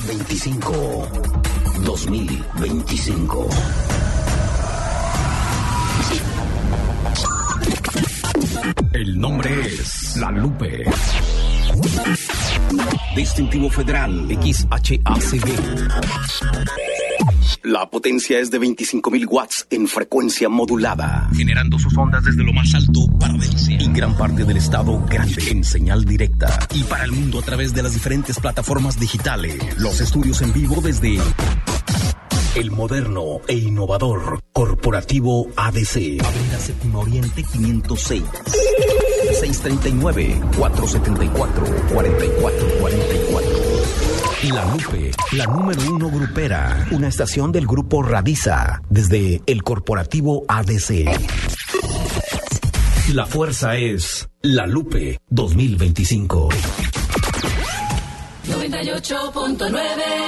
2025. 2025. El nombre es La Lupe. Distintivo federal XHACG. La potencia es de 25.000 watts en frecuencia modulada, generando sus ondas desde lo más alto para Delcia y gran parte del estado grande en señal directa y para el mundo a través de las diferentes plataformas digitales. Los estudios en vivo desde el moderno e innovador Corporativo ADC, Avenida Séptima Oriente 506, 639-474-4444. La Lupe, la número 1 grupera, una estación del grupo Radiza, desde el Corporativo ADC. La fuerza es La Lupe 2025. 98.9.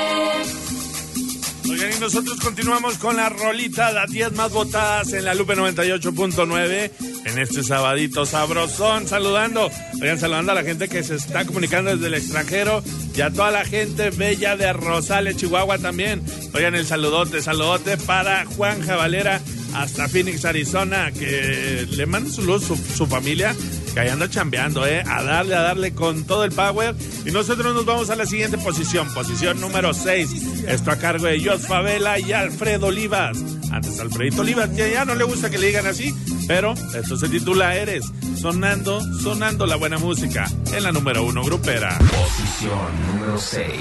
Oigan, y nosotros continuamos con la rolita, las 10 más votadas en La Lupe 98.9 en este sabadito sabrosón, saludando a la gente que se está comunicando desde el extranjero y a toda la gente bella de Rosales, Chihuahua también. Oigan, el saludote para Juan Javalera hasta Phoenix, Arizona, que le manda su familia, que ahí anda chambeando, a darle con todo el power. Y nosotros nos vamos a la siguiente posición número 6. Esto a cargo de Jos Favela y Alfredo Olivas. Antes Alfredito Olivas, que ya no le gusta que le digan así, pero esto se titula Eres, sonando la buena música en la número 1 grupera. Posición número 6.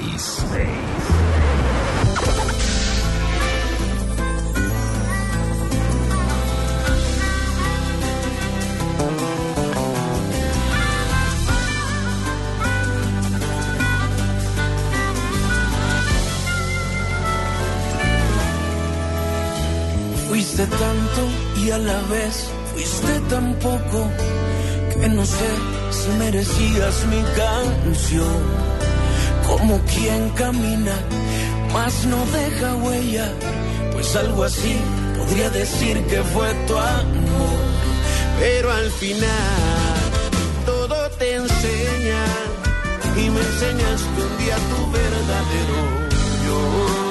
Fuiste tanto y a la vez fuiste tan poco que no sé si merecías mi canción. Como quien camina, mas no deja huella, pues algo así podría decir que fue tu amor. Pero al final todo te enseña y me enseñaste un día tu verdadero yo.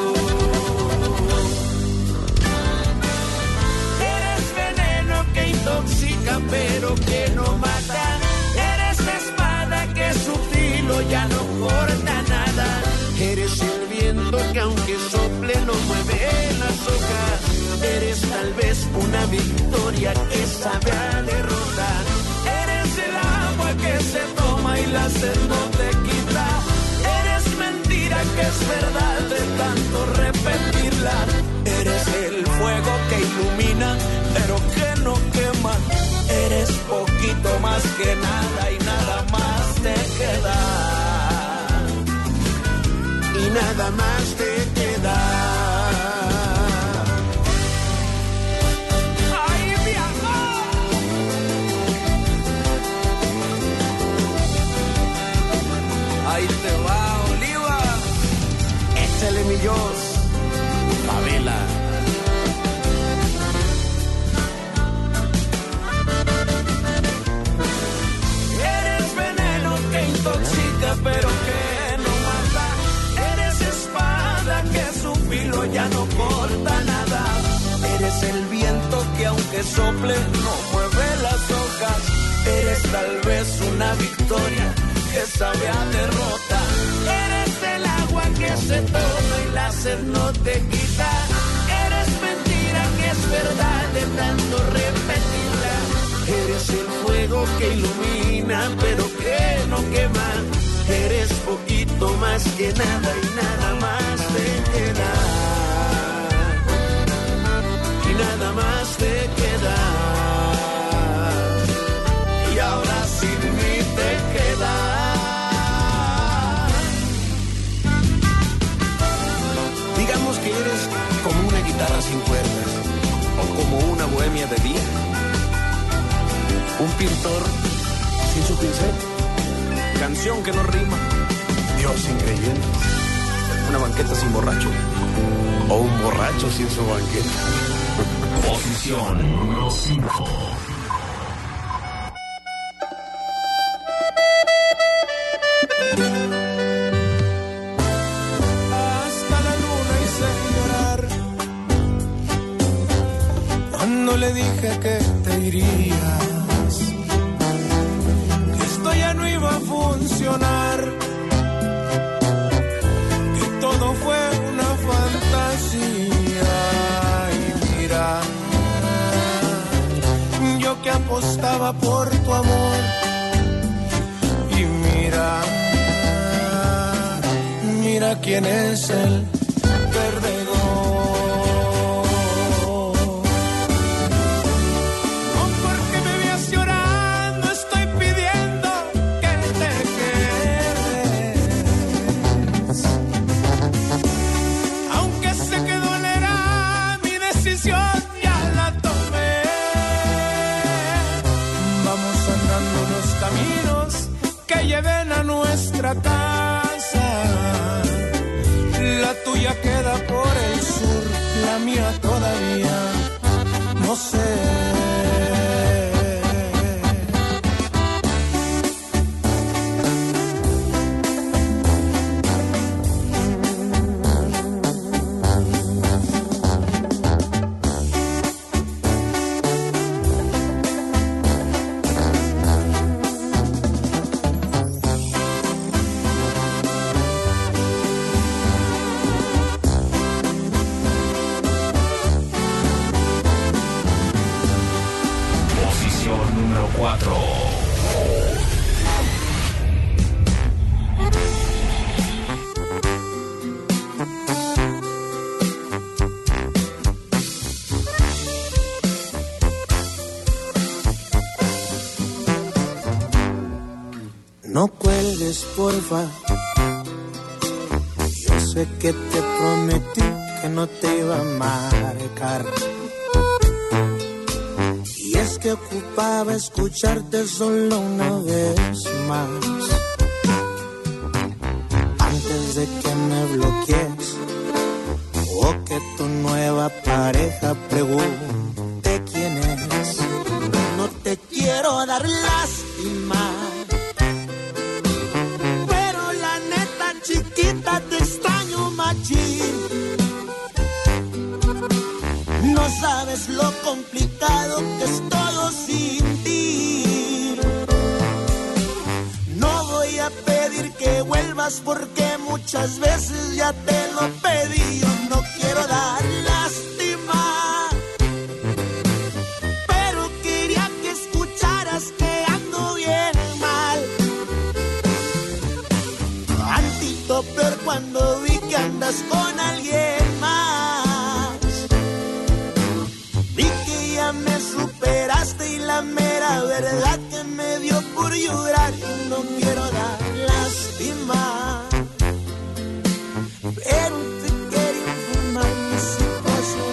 Intoxica pero que no mata, eres la espada que su filo ya no corta nada, eres el viento que aunque sople no mueve las hojas, eres tal vez una victoria que sabe a derrota, eres el agua que se toma y la sed no te quita, eres mentira que es verdad de tanto repetirla, eres el fuego que ilumina pero que no quema, eres poquito más que nada y nada más te queda, y nada más te queda. ¡Ay, mi amor! Ahí te va, Oliva. Échale mi Jos Favela. Intoxica pero que no mata, eres espada que su filo ya no corta nada, eres el viento que aunque sople no mueve las hojas, eres tal vez una victoria que sabe a derrota, eres el agua que se toma y la sed no te quita, eres mentira que es verdad de tanto repetirla, eres el fuego que ilumina pero que no quema, eres poquito más que nada y nada más te queda, y nada más te queda, y ahora sin mí te queda. Digamos que eres como una guitarra sin cuerdas o como una bohemia de día, un pintor sin su pincel, canción que no rima, Dios increyente, una banqueta sin borracho o un borracho sin su banqueta. Posición número 5. te dije que te irías, que esto ya no iba a funcionar, que todo fue una fantasía. Y mira, yo que apostaba por tu amor, y mira, mira quién es el perdedor. No porque me veas llorando estoy pidiendo que te quedes, aunque sé que dolerá, mi decisión ya la tomé. Vamos andando los caminos que lleven a nuestra casa. La tuya queda por el sur, la mía todavía no sé. No cuelgues, porfa. Yo sé que te prometí que no te iba a marcar. Y es que ocupaba escucharte solo una vez más. Antes de que me bloquees o que tu nueva pareja pregunte quién es. No te quiero dar lástima, chiquita, te extraño machín. No sabes lo complicado que es todo sin ti. No voy a pedir que vuelvas porque muchas veces ya te lo pedí. Yo no quiero dar lástima, pero quería que escucharas que ando bien mal. Peor cuando vi que andas con alguien más. Vi que ya me superaste y la mera verdad que me dio por llorar. No quiero dar lástima, pero te quería informar mi situación.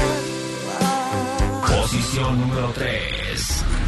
Posición número 3.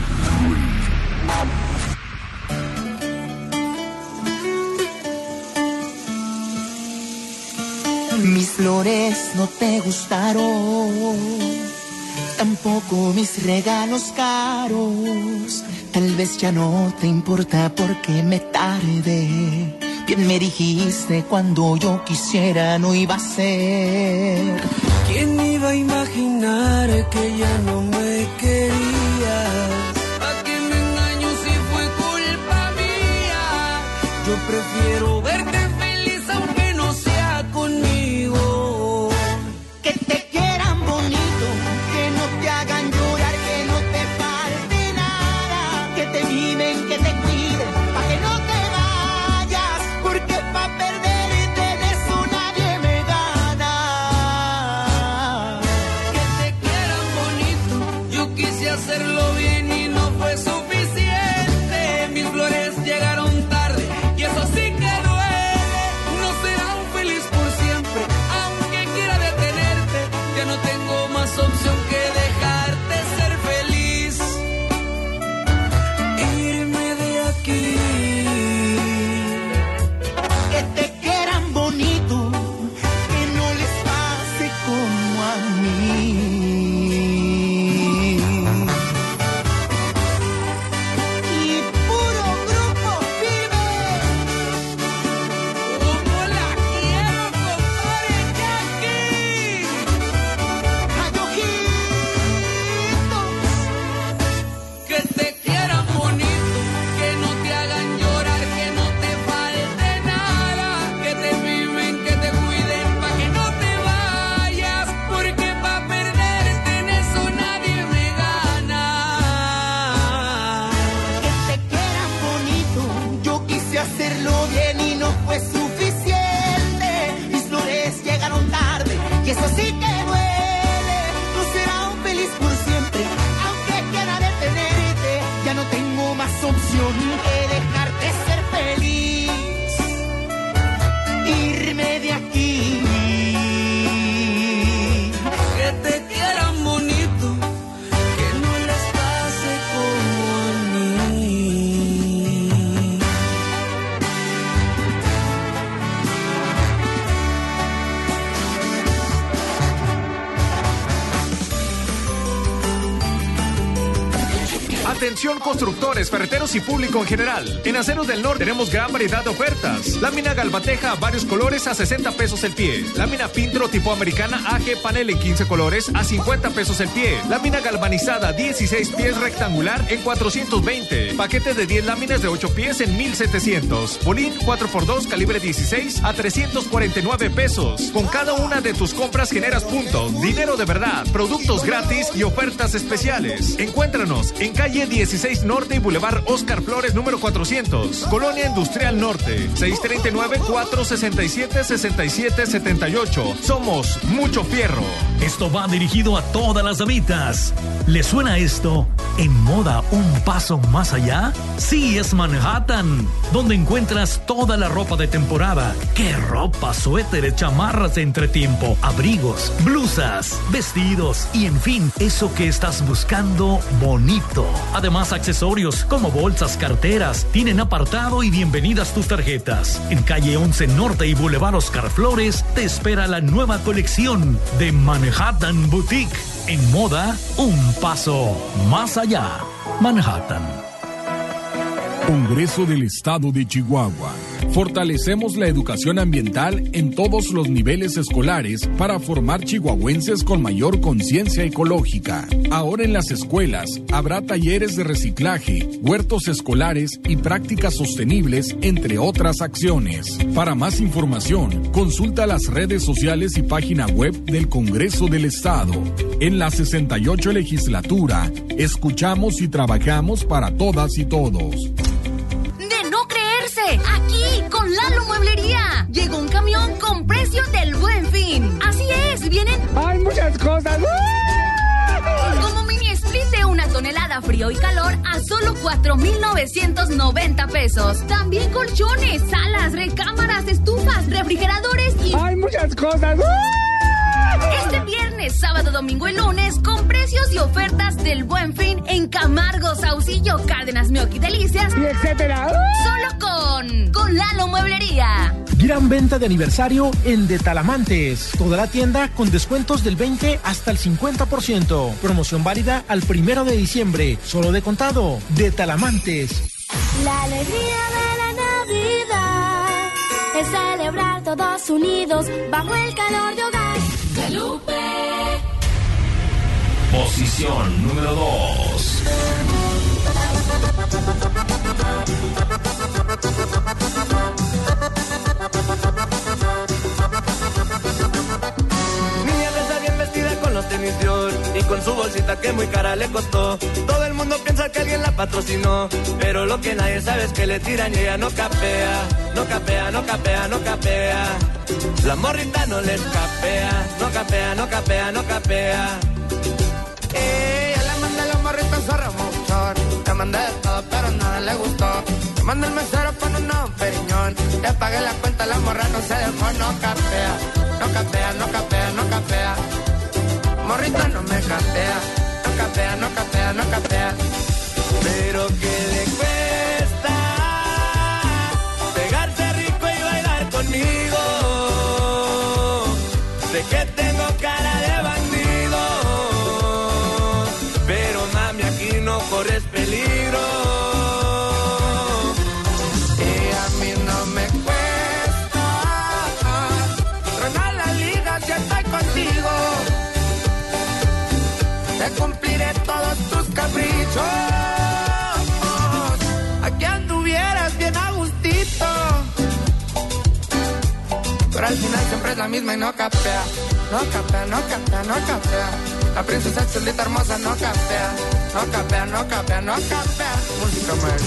Mis flores no te gustaron, tampoco mis regalos caros. Tal vez ya no te importa porque me tardé. Bien me dijiste cuando yo quisiera no iba a ser. ¿Quién iba a imaginar que ya no me querías? ¿A qué me engaño si fue culpa mía? Yo prefiero verte feliz aunque no sea conmigo. Que te quieran bonito, que no te hagan llorar, que no te falte nada, que te mimen, que te cuiden, pa' que no te vayas, porque pa' perderte de eso nadie me gana. Que te quieran bonito, yo quise hacerlo bien y no fue suficiente. Mis flores llegaron tarde y eso sí que duele. No serán feliz por siempre, aunque quiera detenerte. Ya no tengo más opción que dejarte ser feliz. Irme de opción que dejarte ser feliz, irme de aquí. Que te quieran bonito, que no les pase como a mí. Atención constructores, ferreteros y público en general. En Aceros del Norte tenemos gran variedad de ofertas. Lámina Galvateja a varios colores a 60 pesos el pie. Lámina Pintro tipo americana AG panel en 15 colores a 50 pesos el pie. Lámina galvanizada 16 pies rectangular en 420. Paquete de 10 láminas de 8 pies en 1700. Bolín 4x2 calibre 16 a 349 pesos. Con cada una de tus compras generas puntos, dinero de verdad, productos gratis y ofertas especiales. Encuéntranos en calle 16 Norte y Boulevard Oscar Flores número 400, Colonia Industrial Norte, 639-467-6778. Somos Mucho Fierro. Esto va dirigido a todas las damitas. ¿Le suena esto? ¿En moda un paso más allá? Sí, es Manhattan, donde encuentras toda la ropa de temporada. ¿Qué ropa? Suéteres, chamarras de entretiempo, abrigos, blusas, vestidos y en fin, eso que estás buscando bonito. Además, accesorios como bolsas, carteras, tienen apartado y bienvenidas tus tarjetas. En calle 11 Norte y Boulevard Oscar Flores te espera la nueva colección de Manhattan Boutique. En moda, un paso más allá. Manhattan. Congreso del Estado de Chihuahua. Fortalecemos la educación ambiental en todos los niveles escolares para formar chihuahuenses con mayor conciencia ecológica. Ahora en las escuelas habrá talleres de reciclaje, huertos escolares y prácticas sostenibles, entre otras acciones. Para más información, consulta las redes sociales y página web del Congreso del Estado. En la 68 legislatura, escuchamos y trabajamos para todas y todos. Aquí, con Lalo Mueblería, llegó un camión con precios del Buen Fin. Así es, vienen... ¡Hay muchas cosas! Como mini split de 1 tonelada frío y calor a solo 4,990 pesos. También colchones, salas, recámaras, estufas, refrigeradores y... ¡Hay muchas cosas! Este viernes, sábado, domingo y lunes, con precios y ofertas del Buen Fin en Camargo, Saucillo, Cárdenas, Meoqui, Delicias y etcétera. Solo con Lalo Mueblería. Gran venta de aniversario en De Talamantes. Toda la tienda con descuentos del 20 hasta el 50%. Promoción válida al 1 de diciembre. Solo de contado. De Talamantes. La alegría de la Navidad es celebrar todos unidos bajo el calor de hogar. Guadalupe. Posición número 2. Niña besa bien vestida con los tenis Dior y con su bolsita que muy cara le costó. Todo el mundo piensa que alguien la patrocinó, pero lo que nadie sabe es que le tiran y ella no capea. No capea, no capea, no capea. La morrita no les capea. No capea, no capea, no capea. Ella le manda los morritos a remochar. Le mandé de todo pero nada le gustó. Le mandé el mesero con un periñón. Le pagué la cuenta, la morra no se dejó. No capea, no capea, no capea, no capea. Morrita no me capea. No capea, no capea, no capea. Pero que le cuesta pegarse rico y bailar conmigo. Sé que tengo cara de bandido, pero mami aquí no corres peligro. Y a mí no me cuesta tronar la liga si estoy contigo. Te cumpliré todos tus caprichos. Aquí anduvieras bien a gustito. Pero al final siempre es la misma y no capea. No capea, no capea, no capea. La princesa chulita hermosa no capea. No capea, no capea, no capea. Música más.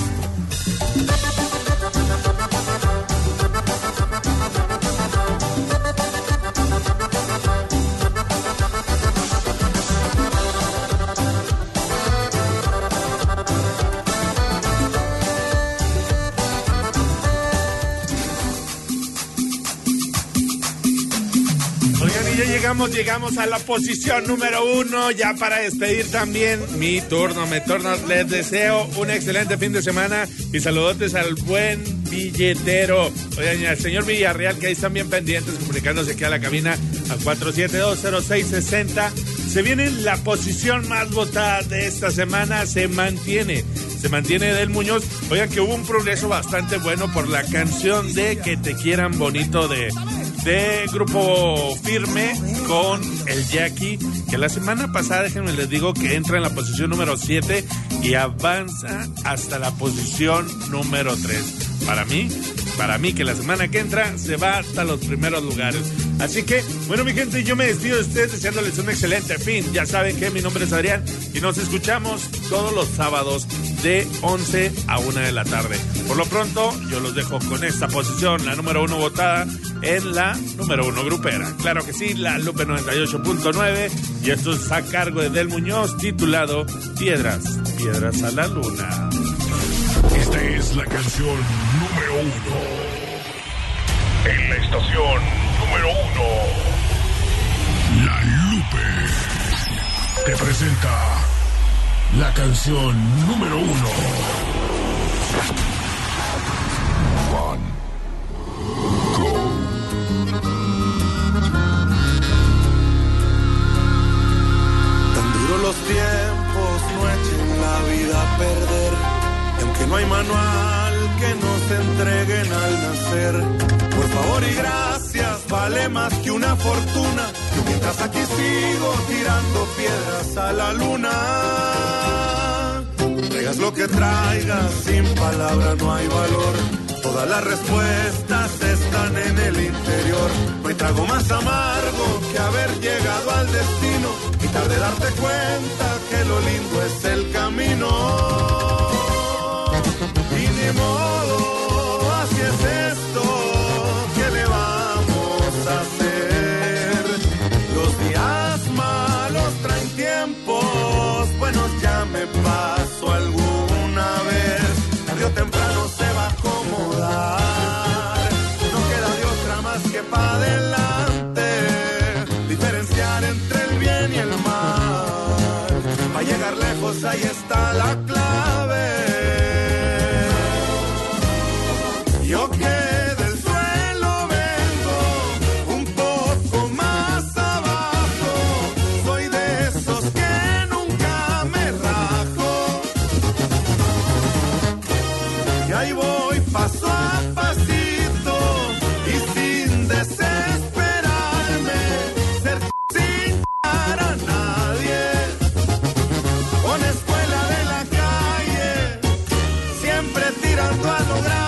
llegamos a la posición número 1. Ya para despedir también mi turno, les deseo un excelente fin de semana y saludotes al buen billetero. Oigan, al señor Villarreal, que ahí están bien pendientes, comunicándose aquí a la cabina a 4720660. Se viene la posición más votada de esta semana, se mantiene Del Muñoz. Oigan, que hubo un progreso bastante bueno por la canción de Que Te Quieran Bonito de Grupo Firme con el Jackie, que la semana pasada, déjenme les digo, que entra en la posición número 7 y avanza hasta la posición número 3. Para mí que la semana que entra se va hasta los primeros lugares. Así que, bueno, mi gente, yo me despido de ustedes deseándoles un excelente fin. Ya saben que mi nombre es Adrián y nos escuchamos todos los sábados de 11 a 1 de la tarde. Por lo pronto, yo los dejo con esta posición, la número 1 votada en la número 1 grupera. Claro que sí, la Lupe 98.9, y esto es a cargo de Del Muñoz, titulado Piedras a la Luna. Esta es la canción número 1 en la estación número 1. La Lupe te presenta la canción número 1. Tan duros los tiempos, no echen la vida a perder. Y aunque no hay manual que nos entreguen al nacer, por favor y gracias, vale más que una fortuna. Mientras aquí sigo tirando piedras a la luna. Traigas lo que traigas, sin palabra no hay valor. Todas las respuestas están en el interior. No hay trago más amargo que haber llegado al destino y tarde darte cuenta que lo lindo es el camino. Y ni modo, así es esto, ¿qué le vamos a hacer? Los días malos traen tiempos buenos, ya me paso alguna vez. Tarde o temprano se va a acomodar, no queda de otra más que para adelante. Diferenciar entre el bien y el mal, para llegar lejos ahí está la clave. Yo que del suelo vengo un poco más abajo, soy de esos que nunca me rajo. Y ahí voy paso a pasito y sin desesperarme, ser sin dar a nadie. Con escuela de la calle, siempre tirando a lo grande.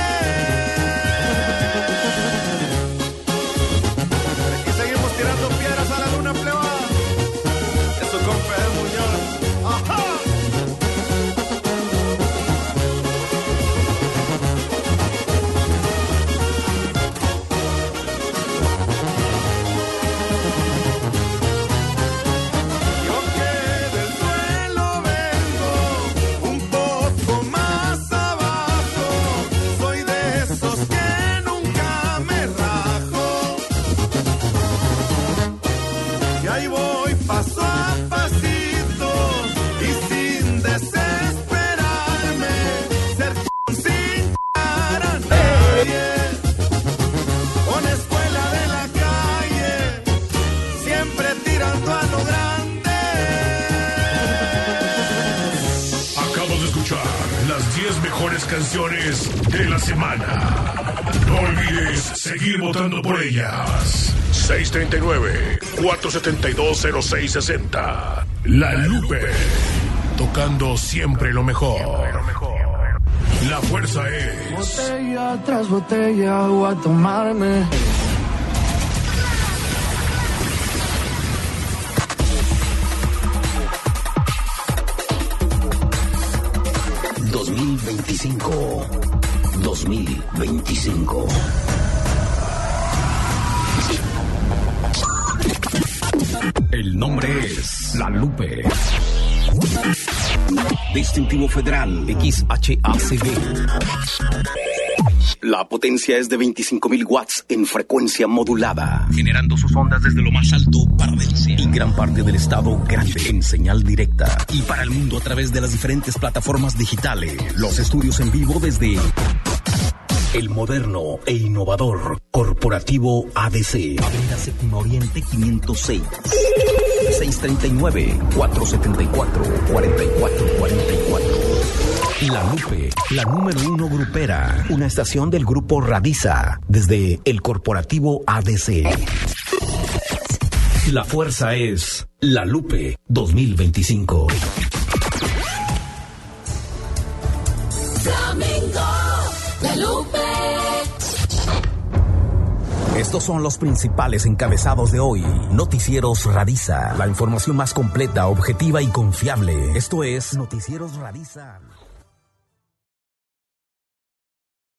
Canciones de la semana. No olvides seguir votando por ellas. 639-472-0660. La Lupe, tocando siempre lo mejor. La fuerza es... Botella tras botella voy a tomarme. ...2025. El nombre es La Lupe. Distintivo Federal XHACD. La potencia es de 25.000 watts en frecuencia modulada, generando sus ondas desde lo más alto para Valencia y gran parte del estado grande en señal directa y para el mundo a través de las diferentes plataformas digitales. Los estudios en vivo desde el moderno e innovador Corporativo ADC, Avenida Séptima Oriente 506, 639-474-4444. La Lupe, la número 1 grupera, una estación del grupo Radiza, desde el Corporativo ADC. La fuerza es La Lupe 2025. Flamenco, La Lupe. Estos son los principales encabezados de hoy. Noticieros Radiza, la información más completa, objetiva y confiable. Esto es Noticieros Radiza.